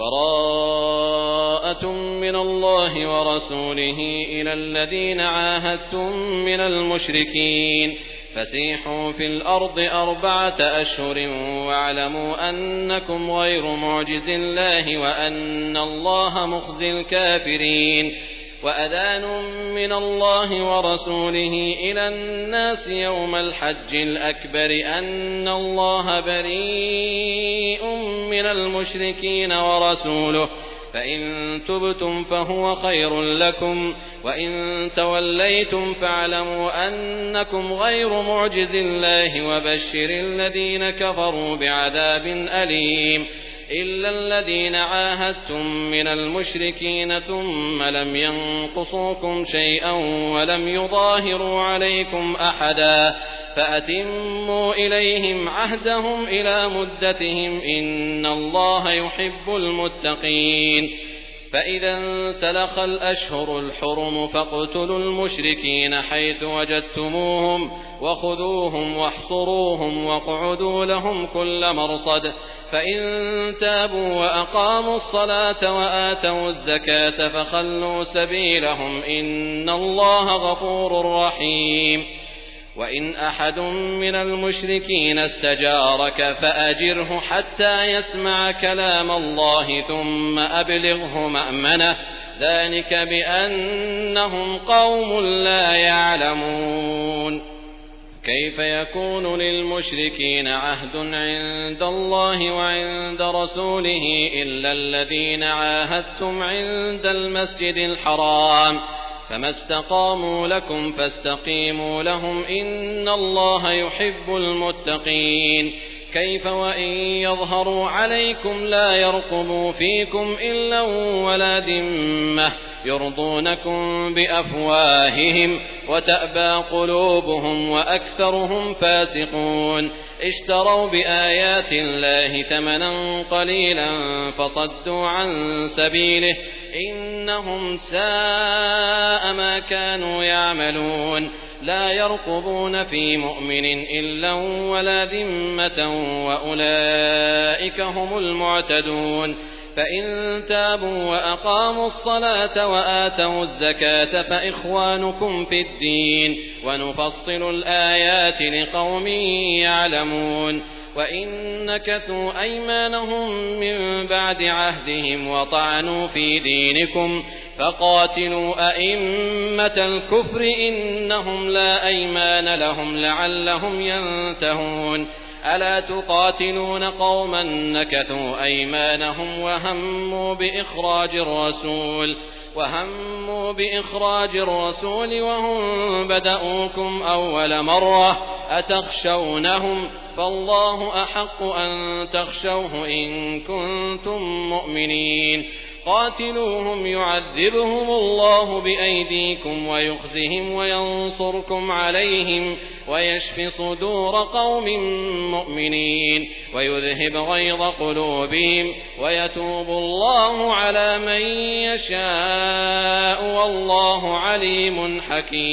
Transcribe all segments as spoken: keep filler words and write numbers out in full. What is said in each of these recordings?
براءة من الله ورسوله إلى الذين عاهدتم من المشركين فسيحوا في الأرض أربعة أشهر واعلموا أنكم غير معجز الله وأن الله مخزي الكافرين وأذان من الله ورسوله إلى الناس يوم الحج الأكبر أن الله بريء من المشركين ورسوله فإن تبتم فهو خير لكم وإن توليتم فاعلموا أنكم غير معجز الله وبشر الذين كفروا بعذاب أليم إلا الذين عاهدتم من المشركين ثم لم ينقصوكم شيئا ولم يظاهروا عليكم أحدا فأتموا إليهم عهدهم إلى مدتهم إن الله يحب المتقين فإذا انسلخ الأشهر الحرم فاقتلوا المشركين حيث وجدتموهم وخذوهم واحصروهم واقعدوا لهم كل مرصد فإن تابوا وأقاموا الصلاة وآتوا الزكاة فخلوا سبيلهم إن الله غفور رحيم وإن أحد من المشركين استجارك فأجره حتى يسمع كلام الله ثم أبلغه مأمنه ذلك بأنهم قوم لا يعلمون كيف يكون للمشركين عهد عند الله وعند رسوله إلا الذين عاهدتم عند المسجد الحرام فما استقاموا لكم فاستقيموا لهم إن الله يحب المتقين كيف وإن يظهروا عليكم لا يرقبوا فيكم إلا ولا ذمة يرضونكم بأفواههم وتأبى قلوبهم وأكثرهم فاسقون اشتروا بآيات الله ثمنا قليلا فصدوا عن سبيله إنهم ساء ما كانوا يعملون لا يرقبون في مؤمن إلا ولا ذمة وأولئك هم المعتدون فإن تابوا وأقاموا الصلاة وآتوا الزكاة فإخوانكم في الدين ونفصل الآيات لقوم يعلمون وإن نكثوا أيمانهم من بعد عهدهم وطعنوا في دينكم فقاتلوا أئمة الكفر إنهم لا أيمان لهم لعلهم ينتهون ألا تقاتلون قوما نكثوا أيمانهم وهموا بإخراج الرسول وهموا بإخراج الرسول وهم بدأوكم أول مرة أتخشونهم فالله أحق أن تخشوه إن كنتم مؤمنين قاتلوهم يعذبهم الله بأيديكم ويخزهم وينصركم عليهم ويشف صدور قوم مؤمنين ويذهب غيظ قلوبهم ويتوب الله على من يشاء والله عليم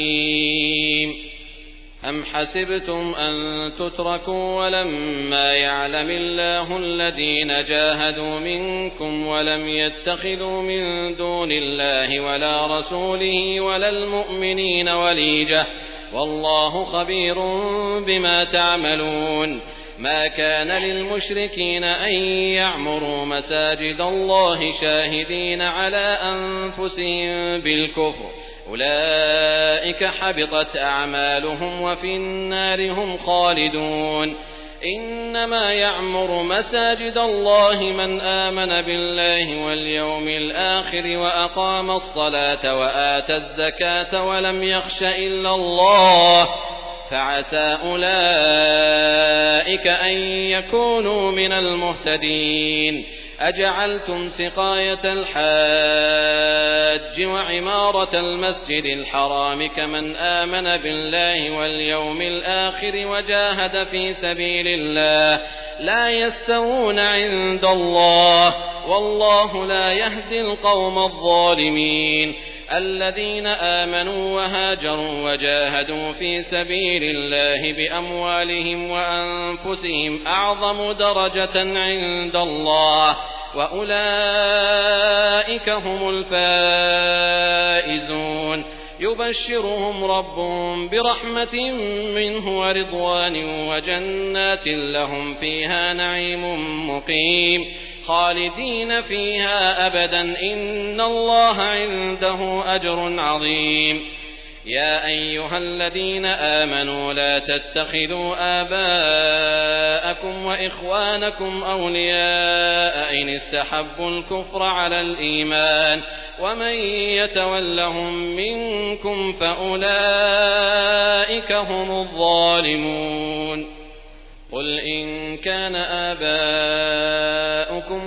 حكيم أم حسبتم أن تتركوا ولما يعلم الله الذين جاهدوا منكم ولم يتخذوا من دون الله ولا رسوله ولا المؤمنين وليجة والله خبير بما تعملون ما كان للمشركين أن يعمروا مساجد الله شاهدين على أنفسهم بالكفر أولئك حبطت أعمالهم وفي النار هم خالدون إنما يعمر مساجد الله من آمن بالله واليوم الآخر وأقام الصلاة وآتى الزكاة ولم يخش إلا الله فعسى أولئك أن يكونوا من المهتدين أجعلتم سقاية الحاج وعمارة المسجد الحرام كمن آمن بالله واليوم الآخر وجاهد في سبيل الله لا يستوون عند الله والله لا يهدي القوم الظالمين الذين آمنوا وهاجروا وجاهدوا في سبيل الله بأموالهم وأنفسهم أعظم درجة عند الله وأولئك هم الفائزون يبشرهم ربهم برحمة منه ورضوان وجنات لهم فيها نعيم مقيم خالدين فيها أبدا إن الله عنده أجر عظيم. يا أيها الذين آمنوا لا تتخذوا آباءكم وإخوانكم أولياء إن استحبوا الكفر على الإيمان ومن يتولهم منكم فأولئك هم الظالمون. قل إن كان آباؤكم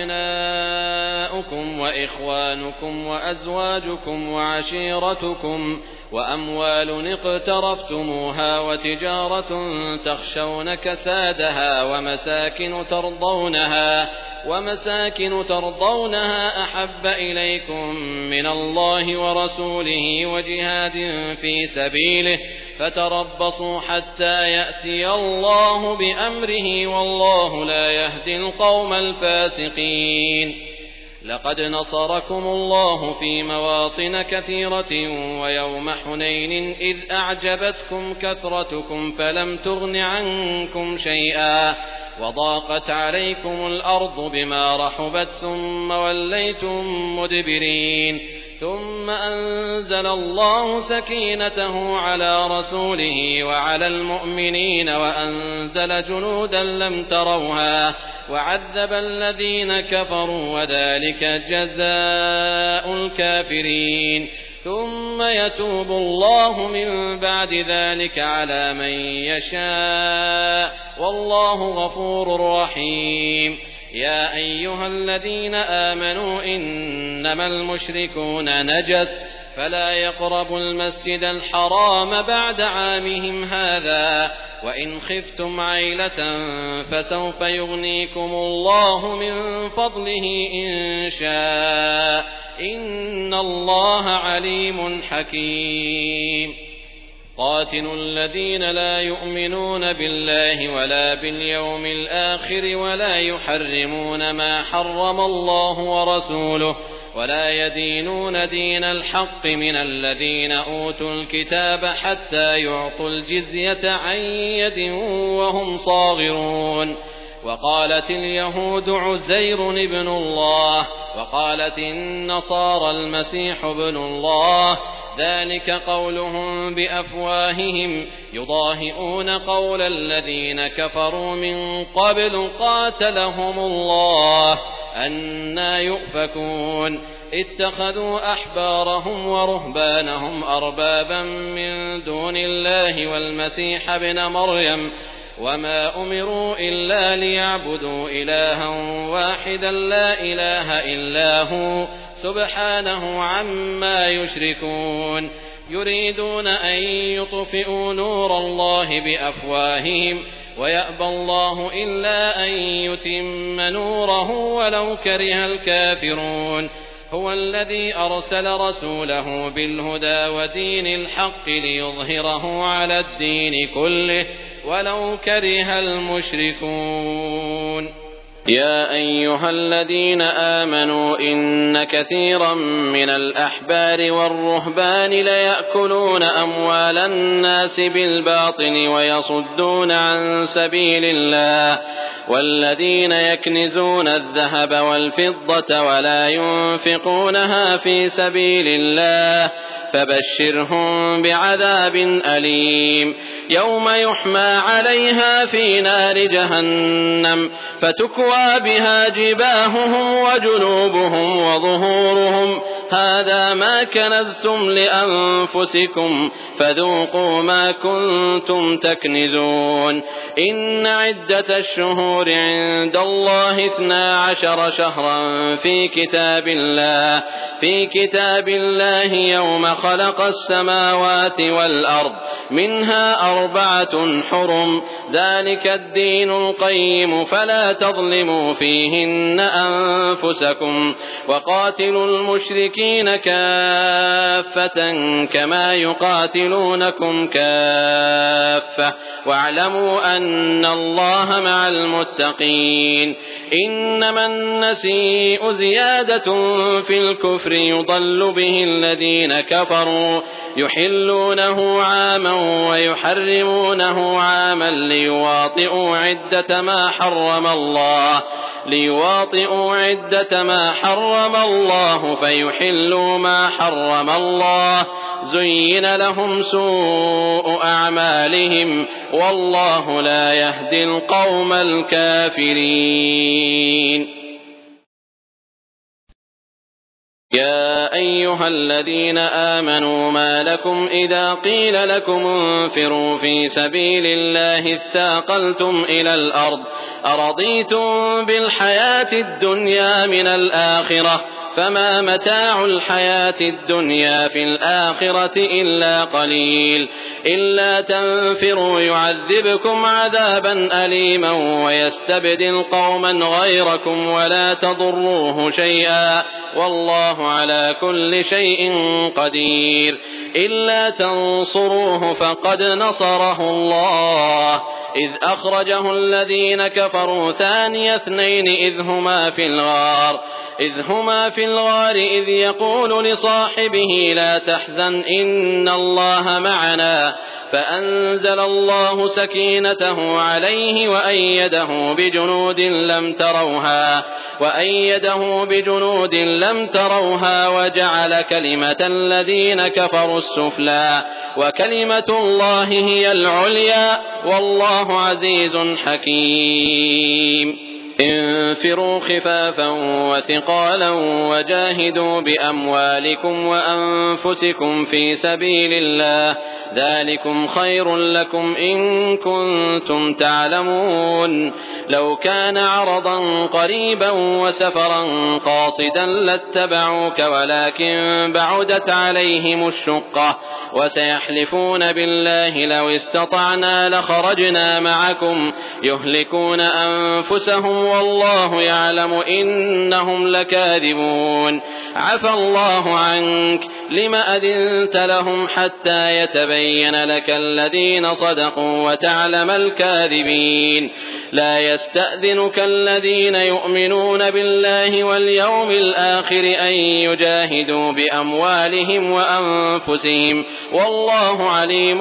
وأبناؤكم وإخوانكم وأزواجكم وعشيرتكم وأموال اقترفتموها وتجارة تخشون كسادها ومساكن ترضونها ومساكن ترضونها أحب إليكم من الله ورسوله وجهاد في سبيله فتربصوا حتى يأتي الله بأمره والله لا يهدي القوم الفاسقين. لقد نصركم الله في مواطن كثيرة ويوم حنين إذ أعجبتكم كثرتكم فلم تغن عنكم شيئا وضاقت عليكم الأرض بما رحبت ثم وليتم مدبرين ثم أنزل الله سكينته على رسوله وعلى المؤمنين وأنزل جنودا لم تروها وعذب الذين كفروا وذلك جزاء الكافرين. ثم يتوب الله من بعد ذلك على من يشاء والله غفور رحيم. يا أيها الذين آمنوا إنما المشركون نجس فلا يقربوا المسجد الحرام بعد عامهم هذا وإن خفتم عيلة فسوف يغنيكم الله من فضله إن شاء إن الله عليم حكيم. قاتلوا الذين لا يؤمنون بالله ولا باليوم الآخر ولا يحرمون ما حرم الله ورسوله ولا يدينون دين الحق من الذين أوتوا الكتاب حتى يعطوا الجزية عن يد وهم صاغرون. وقالت اليهود عزير ابن الله وقالت النصارى المسيح ابن الله ذلك قولهم بأفواههم يضاهئون قول الذين كفروا من قبل قاتلهم الله أنى يؤفكون. اتخذوا أحبارهم ورهبانهم أربابا من دون الله والمسيح ابن مريم وما أمروا إلا ليعبدوا إلها واحدا لا إله إلا هو سبحانه عما يشركون. يريدون أن يطفئوا نور الله بأفواههم ويأبى الله إلا أن يتم نوره ولو كره الكافرون. هو الذي أرسل رسوله بالهدى ودين الحق ليظهره على الدين كله ولو كره المشركون. يا أيها الذين آمنوا إن كثيرا من الأحبار والرهبان ليأكلون أموال الناس بالباطل ويصدون عن سبيل الله والذين يكنزون الذهب والفضة ولا ينفقونها في سبيل الله فبشرهم بعذاب أليم يوم يحمى عليها في نار جهنم فتكوى بها جباههم وجنوبهم وظهورهم هذا ما كنزتم لأنفسكم فذوقوا ما كنتم تكنزون. إن عدة الشهور عند الله اثنا عشر شهرا في كتاب الله في كتاب الله يوم خلق السماوات والأرض منها أربعة حرم ذلك الدين القيم فلا تظلموا فيهن أنفسكم وقاتلوا المشركين المشركين كافة كما يقاتلونكم كافة واعلموا أن الله مع المتقين إنما النسيء زيادة في الكفر يضل به الذين كفروا يحلونه عاما ويحرمونه عاما ليواطئوا عدة ما حرم الله ليواطئوا عدة ما حرم الله فيحلوا ما حرم الله زين لهم سوء أعمالهم والله لا يهدي القوم الكافرين. يا أيها الذين آمنوا ما لكم إذا قيل لكم انفروا في سبيل الله اثاقلتم إلى الأرض أرضيتم بالحياة الدنيا من الآخرة فما متاع الحياة الدنيا في الآخرة إلا قليل إلا تنفروا يعذبكم عذابا أليما ويستبدل قوما غيركم ولا تضروه شيئا والله على كل شيء قدير إلا تنصروه فقد نصره الله إذ أخرجه الذين كفروا ثاني اثنين إذ هما في الغار إذ هما في الغار إذ يقول لصاحبه لا تحزن إن الله معنا فأنزل الله سكينته عليه وأيده بجنود لم تروها وأيده بجنود لم تروها وجعل كلمة الذين كفروا السفلى وكلمة الله هي العليا والله عزيز حكيم. انفروا خفافا وثقالا وجاهدوا بأموالكم وأنفسكم في سبيل الله ذلكم خير لكم إن كنتم تعلمون لو كان عرضا قريبا وسفرا قاصدا لاتبعوك ولكن بعدت عليهم الشقة وسيحلفون بالله لو استطعنا لخرجنا معكم يهلكون أنفسهم والله يعلم إنهم لكاذبون عفى الله عنك لم أذنت لهم حتى يتبين لك الذين صدقوا وتعلم الكاذبين لا يستأذنك الذين يؤمنون بالله واليوم الآخر أن يجاهدوا بأموالهم وأنفسهم والله عليم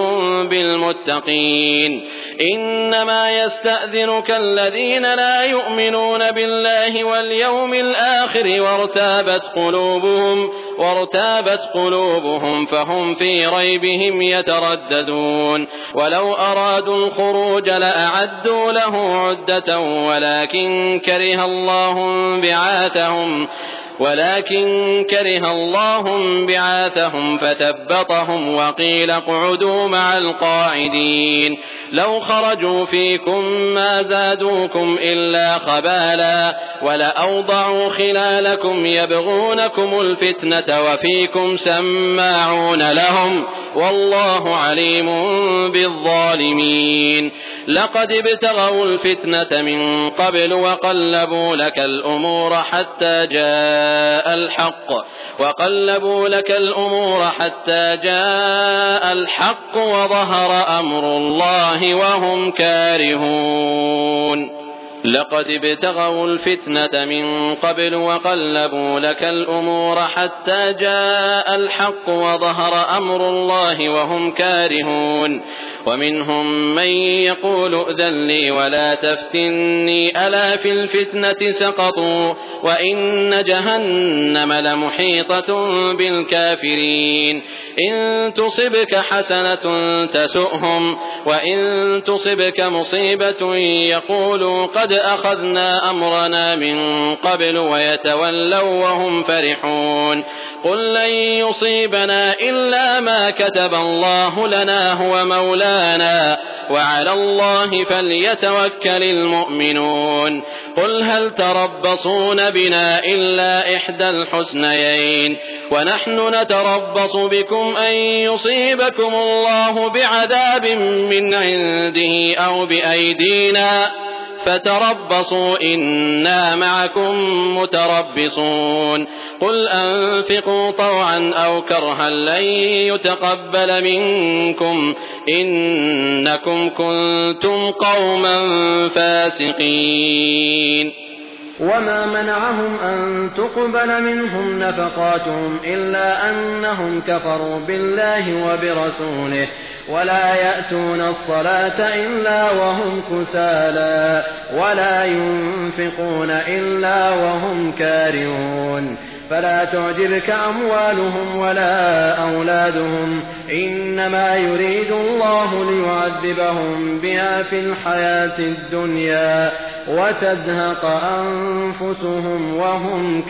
بالمتقين إنما يستأذنك الذين لا يؤمنون بالله واليوم الآخر وارتابت قلوبهم وارتابت قلوبهم فهم في ريبهم يترددون ولو أرادوا الخروج لأعدوا له عدة ولكن كره الله بعاثهم ولكن كره الله بعاثهم فثبطهم وقيل اقعدوا مع القاعدين لو خرجوا فيكم ما زادوكم إلا خبالا ولأوضعوا خلالكم يبغونكم الفتنة وفيكم سماعون لهم والله عليم بالظالمين لقد ابتغوا الفتنة من قبل وقلبوا لك الأمور حتى جاء الحق وقلبوا لك الأمور حتى جاء الحق وظهر أمر الله وهم كارهون لقد ابتغوا الفتنة من قبل وقلبوا لك الأمور حتى جاء الحق وظهر أمر الله وهم كارهون ومنهم من يقول ائذن لي ولا تفتني ألا في الفتنة سقطوا وإن جهنم لمحيطة بالكافرين إن تصبك حسنة تسؤهم وإن تصبك مصيبة يقولوا قد أخذنا أمرنا من قبل ويتولوا وهم فرحون قل لن يصيبنا إلا ما كتب الله لنا هو مولانا وعلى الله فليتوكل المؤمنون قل هل تربصون بنا إلا إحدى الحسنيين ونحن نتربص بكم أن يصيبكم الله بعذاب من عنده أو بأيدينا فتربصوا إنا معكم متربصون قل أنفقوا طوعا أو كرها لن يتقبل منكم إنكم كنتم قوما فاسقين وما منعهم أن تقبل منهم نفقاتهم إلا أنهم كفروا بالله وبرسوله ولا يأتون الصلاة إلا وهم كسالى ولا ينفقون إلا وهم كارهون فلا تعجبك أموالهم ولا أولادهم إنما يريد الله ليعذبهم بها في الحياة الدنيا وتزهق أنفسهم وهم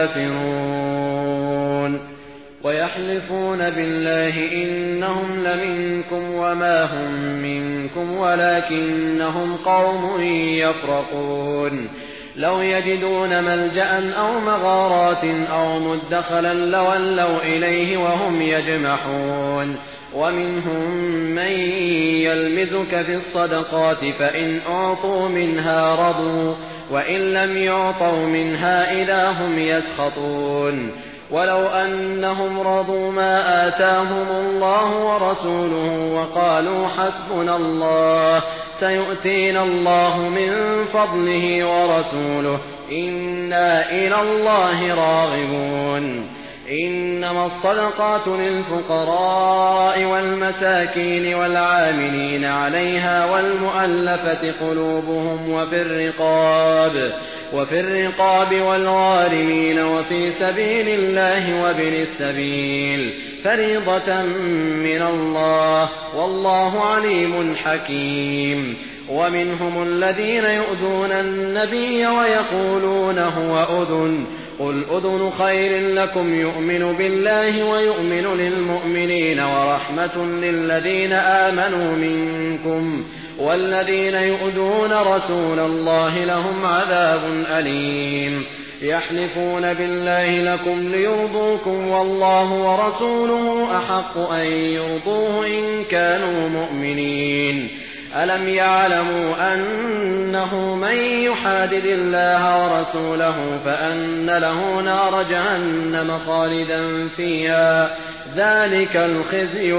كافرون ويحلفون بالله إنهم لمنكم وما هم منكم ولكنهم قوم يفرقون لو يجدون ملجأ أو مغارات أو مدخلا لولوا إليه وهم يجمحون ومنهم من يلمزك في الصدقات فإن أعطوا منها رضوا وإن لم يعطوا منها إذا هم يسخطون ولو أنهم رضوا ما آتاهم الله ورسوله وقالوا حسبنا الله سيؤتينا الله من فضله ورسوله إنا إلى الله راغبون إنما الصدقات للفقراء والمساكين والعاملين عليها والمؤلفة قلوبهم وفي الرقاب وفي الرقاب والغارمين وفي سبيل الله وابن السبيل فريضة من الله والله عليم حكيم ومنهم الذين يؤذون النبي ويقولون هو أذن قل أذن خير لكم يؤمن بالله ويؤمن للمؤمنين ورحمة للذين آمنوا منكم والذين يؤذون رسول الله لهم عذاب أليم يحلفون بالله لكم ليرضوكم والله ورسوله أحق أن يرضوه إن كانوا مؤمنين ألم يعلموا أنه من يحادد الله ورسوله فأن له نار جهنم خالدا فيها ذلك الخزي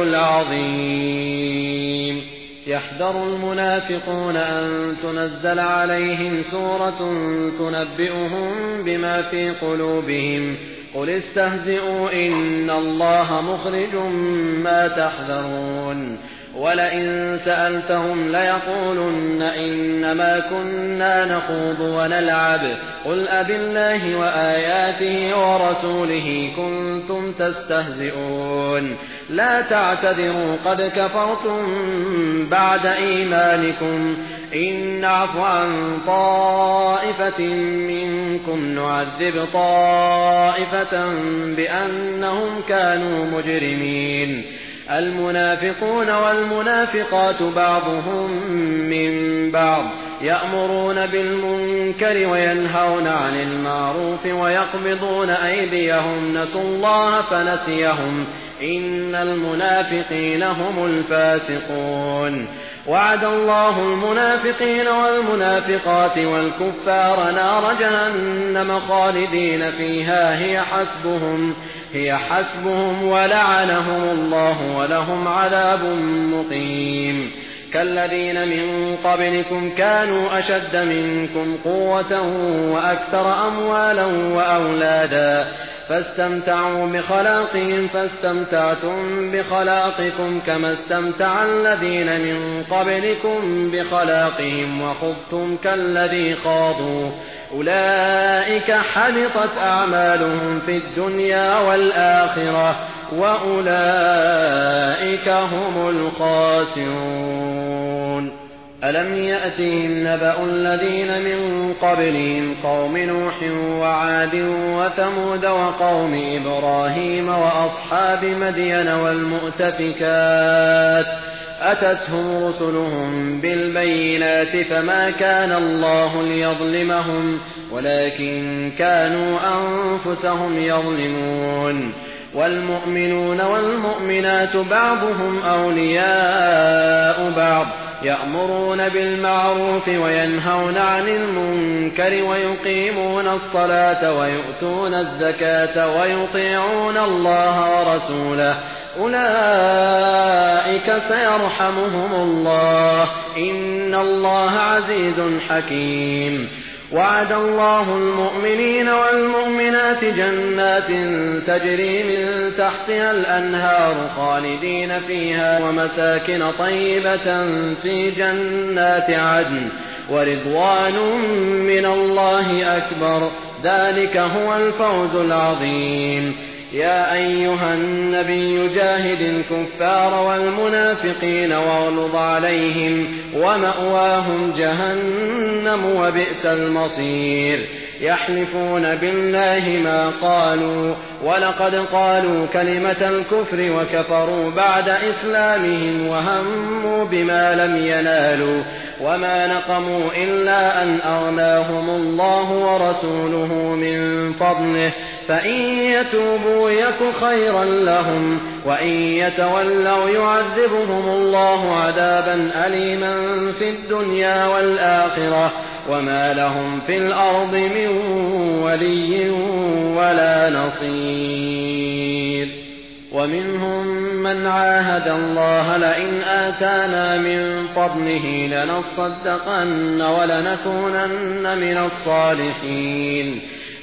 العظيم يحذر المنافقون أن تنزل عليهم سورة تنبئهم بما في قلوبهم قل استهزئوا إن الله مخرج ما تحذرون ولئن سألتهم ليقولن إنما كنا نخوض ونلعب قل أبالله وآياته ورسوله كنتم تستهزئون لا تعتذروا قد كفرتم بعد إيمانكم إن نعف عن طائفة منكم نعذب طائفة بأنهم كانوا مجرمين المنافقون والمنافقات بعضهم من بعض يأمرون بالمنكر وينهون عن المعروف ويقبضون أيديهم نسوا الله فنسيهم إن المنافقين هم الفاسقون وعد الله المنافقين والمنافقات والكفار نار جهنم خالدين فيها هي حسبهم هي حسبهم ولعنهم الله ولهم عذاب مقيم كالذين من قبلكم كانوا أشد منكم قوة وأكثر أموالا وأولادا فاستمتعوا بخلاقهم فاستمتعتم بخلاقكم كما استمتع الذين من قبلكم بخلاقهم وخضتم كالذي خاضوا أولئك حبطت أعمالهم في الدنيا والآخرة وأولئك هم الخاسرون ألم يأتهم نبأ الذين من قبلهم قوم نوح وعاد وثمود وقوم إبراهيم وأصحاب مدين والمؤتفكات أتتهم رسلهم بالبينات فما كان الله ليظلمهم ولكن كانوا أنفسهم يظلمون والمؤمنون والمؤمنات بعضهم أولياء بعض يأمرون بالمعروف وينهون عن المنكر ويقيمون الصلاة ويؤتون الزكاة ويطيعون الله ورسوله أولئك سيرحمهم الله إن الله عزيز حكيم. وعد الله المؤمنين والمؤمنات جنات تجري من تحتها الأنهار خالدين فيها ومساكن طيبة في جنات عدن ورضوان من الله أكبر ذلك هو الفوز العظيم. يا أيها النبي جاهد الكفار والمنافقين واغلظ عليهم ومأواهم جهنم وبئس المصير. يحلفون بالله ما قالوا ولقد قالوا كلمة الكفر وكفروا بعد إسلامهم وهموا بما لم ينالوا وما نقموا إلا أن أغناهم الله ورسوله من فضله فإن يتوبوا يك خيرا لهم وإن يتولوا يعذبهم الله عذابا أليما في الدنيا والآخرة وما لهم في الأرض من ولي ولا نصير. ومنهم من عاهد الله لئن آتانا من فضله لنصدقن ولنكونن من الصالحين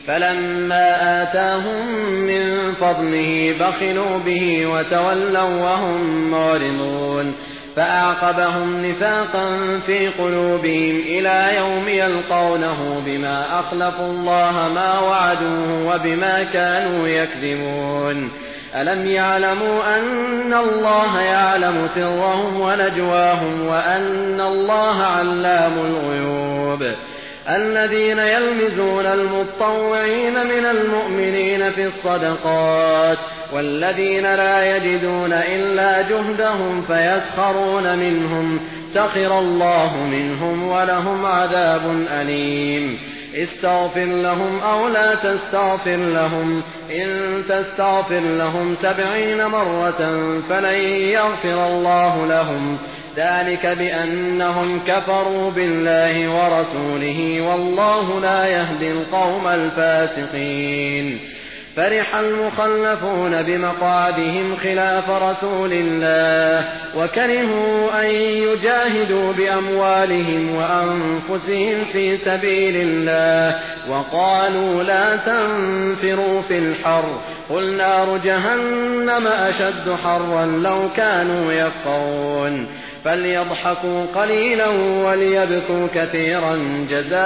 فلما آتاهم من فضله بخلوا به وتولوا وهم معرضون فأعقبهم نفاقا في قلوبهم إلى يوم يلقونه بما أخلفوا الله ما وعدوه وبما كانوا يكذبون. ألم يعلموا أن الله يعلم سرهم ونجواهم وأن الله علام الغيوب. الذين يلمزون المطوعين من المؤمنين في الصدقات والذين لا يجدون إلا جهدهم فيسخرون منهم سخر الله منهم ولهم عذاب أليم. استغفر لهم أو لا تستغفر لهم إن تستغفر لهم سبعين مرة فلن يغفر الله لهم ذلك بأنهم كفروا بالله ورسوله والله لا يهدي القوم الفاسقين. فرح المخلفون بمقعدهم خلاف رسول الله وكرهوا أن يجاهدوا بأموالهم وأنفسهم في سبيل الله وقالوا لا تنفروا في الحر قل نار جهنم أشد حرا لو كانوا يفقهون. فليضحكوا قليلا وليبكوا كثيرا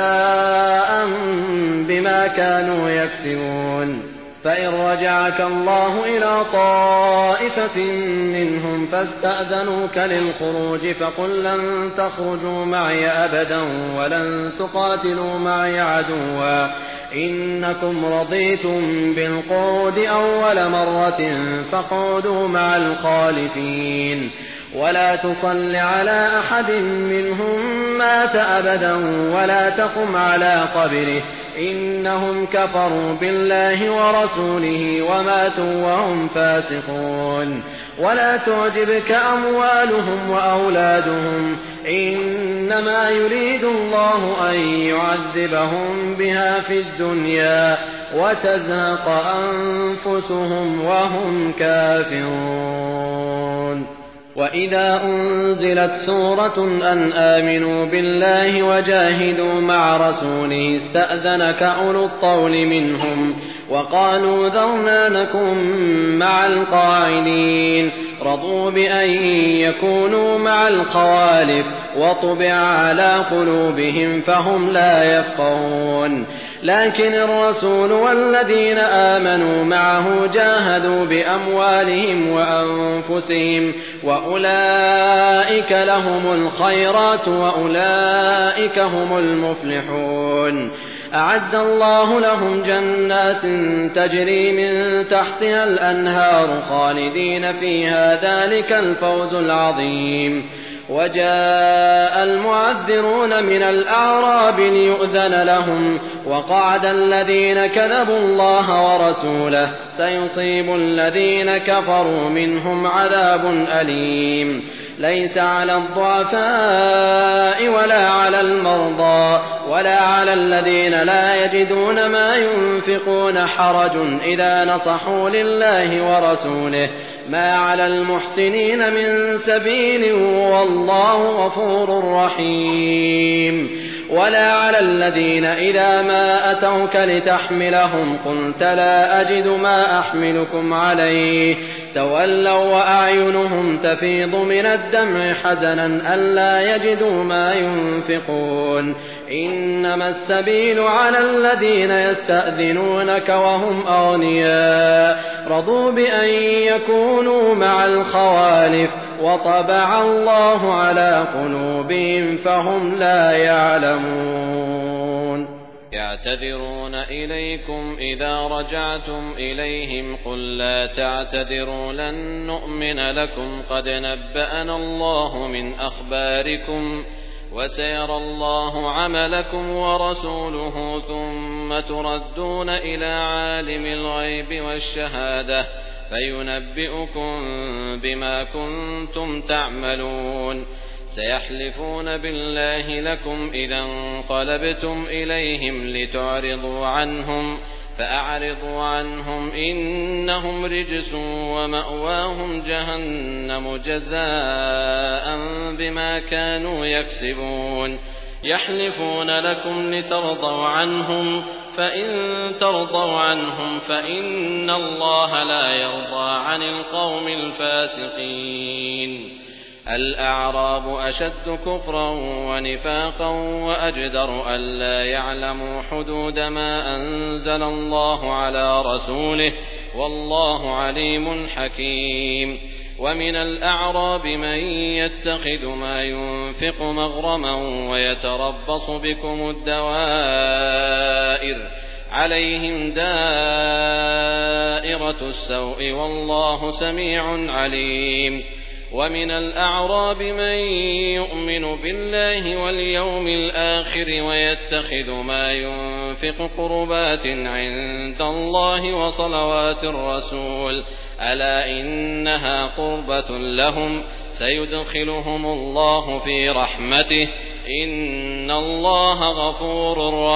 جزاء بما كانوا يكسبون. فإن رجعك الله إلى طائفة منهم فاستأذنوك للخروج فقل لن تخرجوا معي أبدا ولن تقاتلوا معي عدوا إنكم رضيتم بالقعود أول مرة فاقعدوا مع الخالفين ولا تصل على أحد منهم مات أبدا ولا تقم على قبره إنهم كفروا بالله ورسوله وماتوا وهم فاسقون. ولا تعجبك أموالهم وأولادهم إنما يريد الله أن يعذبهم بها في الدنيا وتزهق أنفسهم وهم كافرون. وإذا أنزلت سورة أن آمنوا بالله وجاهدوا مع رسوله استأذنك أولو الطول منهم وقالوا ذرنا نكن مع القاعدين رضوا بأن يكونوا مع الخوالف وطبع على قلوبهم فهم لا يفقهون. لكن الرسول والذين آمنوا معه جاهدوا بأموالهم وأنفسهم وأولئك لهم الخيرات وأولئك هم المفلحون. أعد الله لهم جنات تجري من تحتها الأنهار خالدين فيها ذلك الفوز العظيم. وجاء المعذرون من الأعراب ليؤذن لهم وقعد الذين كذبوا الله ورسوله سيصيب الذين كفروا منهم عذاب أليم. ليس على الضعفاء ولا على المرضى ولا على الذين لا يجدون ما ينفقون حرج إذا نصحوا لله ورسوله ما على المحسنين من سبيل والله غفور رحيم. ولا على الذين إذا ما أتوك لتحملهم قلت لا أجد ما أحملكم عليه تولوا وأعينهم تفيض من الدمع حزنا ألا يجدوا ما ينفقون. إنما السبيل على الذين يستأذنونك وهم أغنياء رضوا بأن يكونوا مع الخوالف وطبع الله على قلوبهم فهم لا يعلمون. يعتذرون إليكم إذا رجعتم إليهم قل لا تعتذروا لن نؤمن لكم قد نبأنا الله من أخباركم وسيرى الله عملكم ورسوله ثم تردون إلى عالم الغيب والشهادة فينبئكم بما كنتم تعملون. سيحلفون بالله لكم إذا انقلبتم إليهم لتعرضوا عنهم فأعرضوا عنهم إنهم رجس ومأواهم جهنم جزاء بما كانوا يكسبون. يحلفون لكم لترضوا عنهم فإن ترضوا عنهم فإن الله لا يرضى عن القوم الفاسقين. الأعراب أشد كفرا ونفاقا وأجدر ألا يعلموا حدود ما أنزل الله على رسوله والله عليم حكيم. ومن الأعراب من يتخذ ما ينفق مغرما ويتربص بكم الدوائر عليهم دائرة السوء والله سميع عليم. ومن الأعراب من يؤمن بالله واليوم الآخر ويتخذ ما ينفق قربات عند الله وصلوات الرسول ألا إنها قربة لهم سيدخلهم الله في رحمته إن الله غفور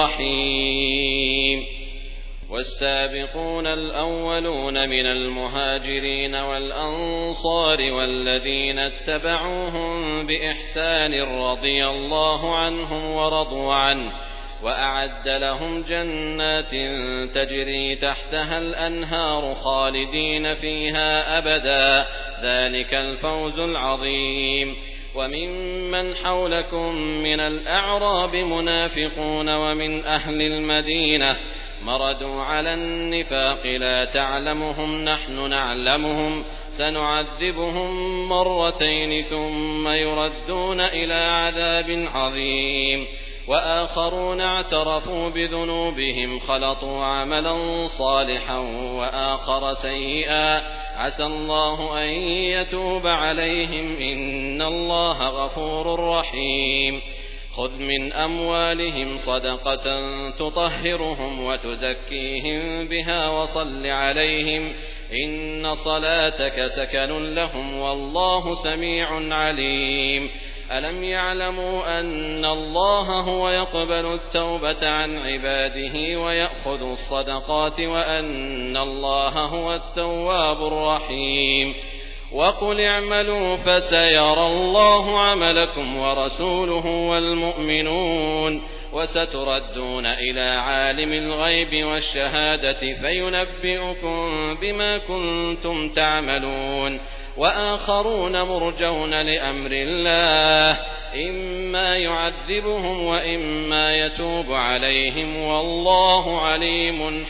رحيم. والسابقون الأولون من المهاجرين والأنصار والذين اتبعوهم بإحسان رضي الله عنهم ورضوا عنه وأعد لهم جنات تجري تحتها الأنهار خالدين فيها أبدا ذلك الفوز العظيم. وممن حولكم من الأعراب منافقون ومن أهل المدينة مردوا على النفاق لا تعلمهم نحن نعلمهم سنعذبهم مرتين ثم يردون إلى عذاب عظيم. وآخرون اعترفوا بذنوبهم خلطوا عملا صالحا وآخر سيئا عسى الله أن يتوب عليهم إن الله غفور رحيم. خذ من أموالهم صدقة تطهرهم وتزكيهم بها وصل عليهم إن صلاتك سكن لهم والله سميع عليم. ألم يعلموا أن الله هو يقبل التوبة عن عباده ويأخذ الصدقات وأن الله هو التواب الرحيم. وقل اعملوا فسيرى الله عملكم ورسوله والمؤمنون وستردون إلى عالم الغيب والشهادة فينبئكم بما كنتم تعملون. وآخرون مرجون لأمر الله إما يعذبهم وإما يتوب عليهم والله عليم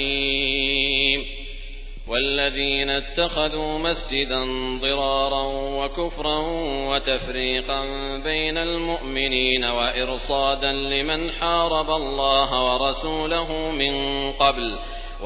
حكيم. والذين اتخذوا مسجدا ضرارا وكفرا وتفريقا بين المؤمنين وإرصادا لمن حارب الله ورسوله من قبل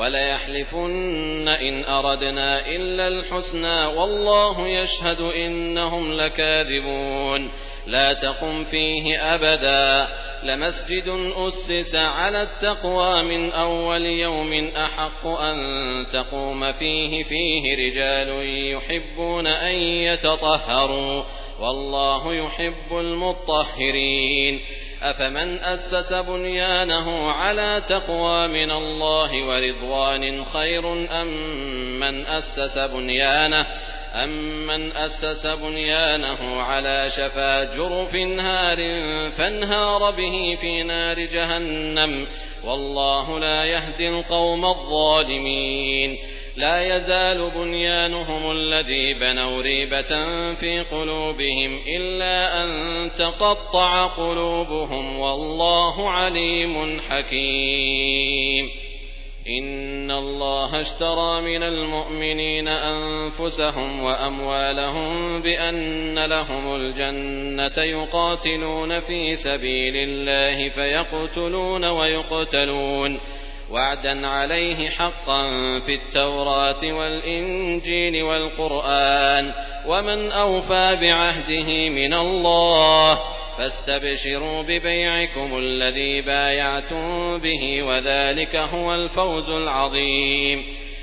وليحلفن إن أردنا إلا الحسنى والله يشهد إنهم لكاذبون. لا تقم فيه أبدا لمسجد أسس على التقوى من أول يوم أحق أن تقوم فيه فيه رجال يحبون أن يتطهروا والله يحب المطهرين أفمن أسس بنيانه على تقوى من الله ورضوان خير أم من أسس بنيانه أمن أسس بنيانه على شفا جرف هار فانهار به في نار جهنم والله لا يهدي القوم الظالمين لا يزال بنيانهم الذي بنوا ريبة في قلوبهم إلا أن تقطع قلوبهم والله عليم حكيم إن الله اشترى من المؤمنين أنفسهم وأموالهم بأن لهم الجنة يقاتلون في سبيل الله فيقتلون ويقتلون وعدا عليه حقا في التوراة والإنجيل والقرآن ومن أوفى بعهده من الله فاستبشروا ببيعكم الذي بايعتم به وذلك هو الفوز العظيم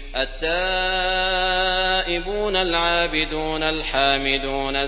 التائبون العابدون الحامدون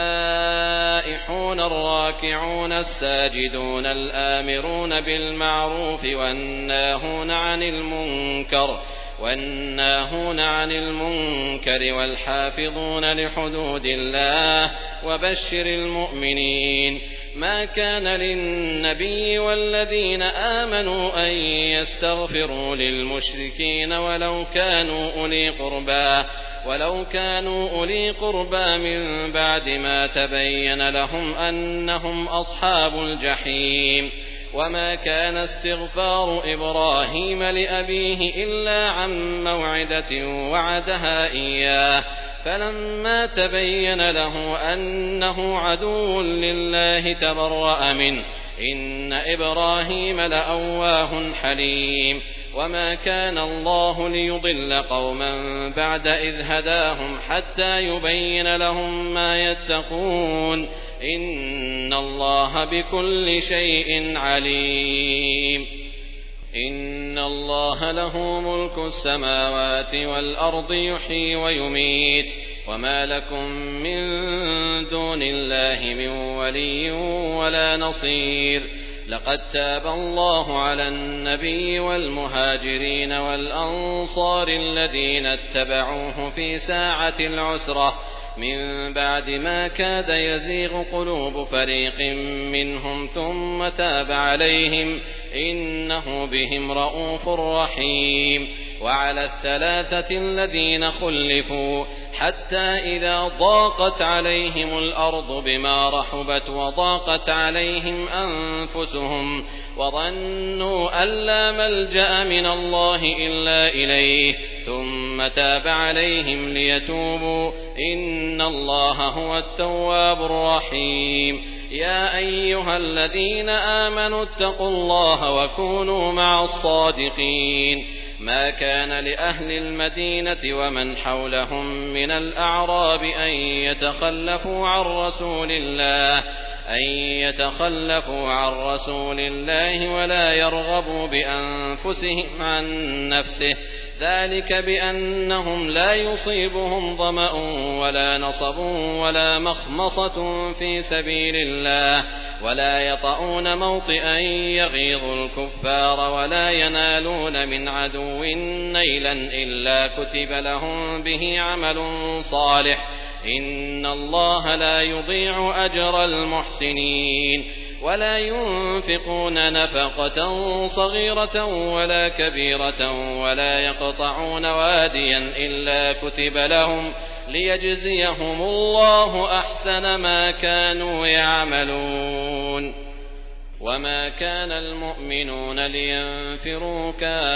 السائحون الراكعون الساجدون الآمرون بالمعروف والناهون عن المنكر والناهون عن المنكر والحافظون لحدود الله وبشر المؤمنين ما كان للنبي والذين آمنوا أن يستغفروا للمشركين ولو كانوا أولي قربى ولو كانوا أولي قربى من بعد ما تبين لهم أنهم أصحاب الجحيم وما كان استغفار إبراهيم لأبيه إلا عن موعدة وعدها إياه فلما تبين له أنه عدو لله تبرأ منه إن إبراهيم لأواه حليم وما كان الله ليضل قوما بعد إذ هداهم حتى يبين لهم ما يتقون إن الله بكل شيء عليم إن الله له ملك السماوات والأرض يحيي ويميت وما لكم من دون الله من ولي ولا نصير لقد تاب الله على النبي والمهاجرين والأنصار الذين اتبعوه في ساعة العسرة من بعد ما كاد يزيغ قلوب فريق منهم ثم تاب عليهم إنه بهم رءوف رحيم وعلى الثلاثة الذين خلفوا حتى إذا ضاقت عليهم الأرض بما رحبت وضاقت عليهم أنفسهم وظنوا أن لا ملجأ من الله إلا إليه ثم تاب عليهم ليتوبوا إن الله هو التواب الرحيم يا أيها الذين آمنوا اتقوا الله وكونوا مع الصادقين ما كان لأهل المدينة ومن حولهم من الأعراب أن يتخلفوا عن رسول الله أن يتخلفوا عن رسول الله ولا يرغبوا بأنفسهم عن نفسه ذلك بأنهم لا يصيبهم ظمأ ولا نصب ولا مخمصة في سبيل الله ولا يطؤون موطئا يغيظ الكفار ولا ينالون من عدو نيلا إلا كتب لهم به عمل صالح إن الله لا يضيع أجر المحسنين ولا ينفقون نفقة صغيرة ولا كبيرة ولا يقطعون واديا إلا كتب لهم ليجزيهم الله أحسن ما كانوا يعملون وما كان المؤمنون لينفروا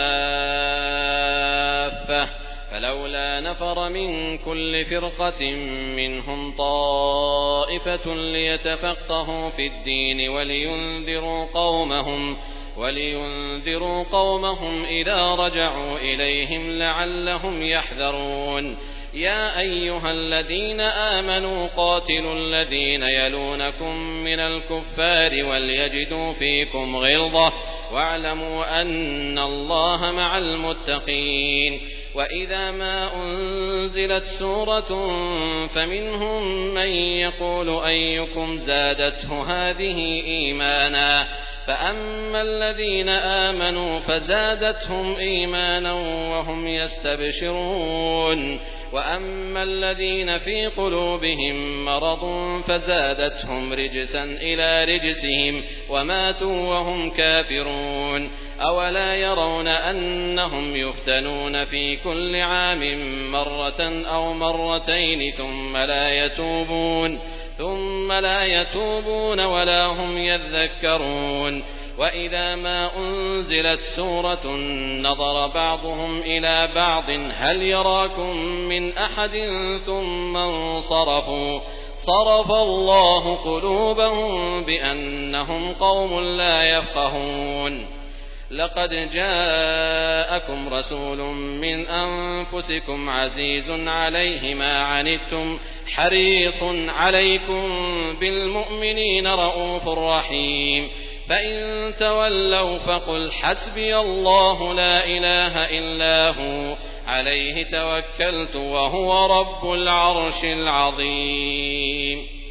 كافة فلولا نفر من كل فرقة منهم طائفة ليتفقهوا في الدين ولينذروا قومهم ولينذروا قومهم إذا رجعوا إليهم لعلهم يحذرون يا أيها الذين آمنوا قاتلوا الذين يلونكم من الكفار وليجدوا فيكم غلظة واعلموا أن الله مع المتقين وإذا ما أنزلت سورة فمنهم من يقول أيكم زادته هذه إيمانا فأما الذين آمنوا فزادتهم إيمانا وهم يستبشرون وأما الذين في قلوبهم مرض فزادتهم رجسا إلى رجسهم وماتوا وهم كافرون أولا يرون أنهم يفتنون في كل عام مرة أو مرتين ثم لا يتوبون ثم لا يتوبون ولا هم يذكرون وإذا ما أنزلت سورة نظر بعضهم إلى بعض هل يراكم من أحد ثم انصرفوا صرف الله قلوبهم بأنهم قوم لا يفقهون لقد جاءكم رسول من أنفسكم عزيز عليه ما عنتم حريص عليكم بالمؤمنين رءوف رحيم فإن تولوا فقل حسبي الله لا إله إلا هو عليه توكلت وهو رب العرش العظيم.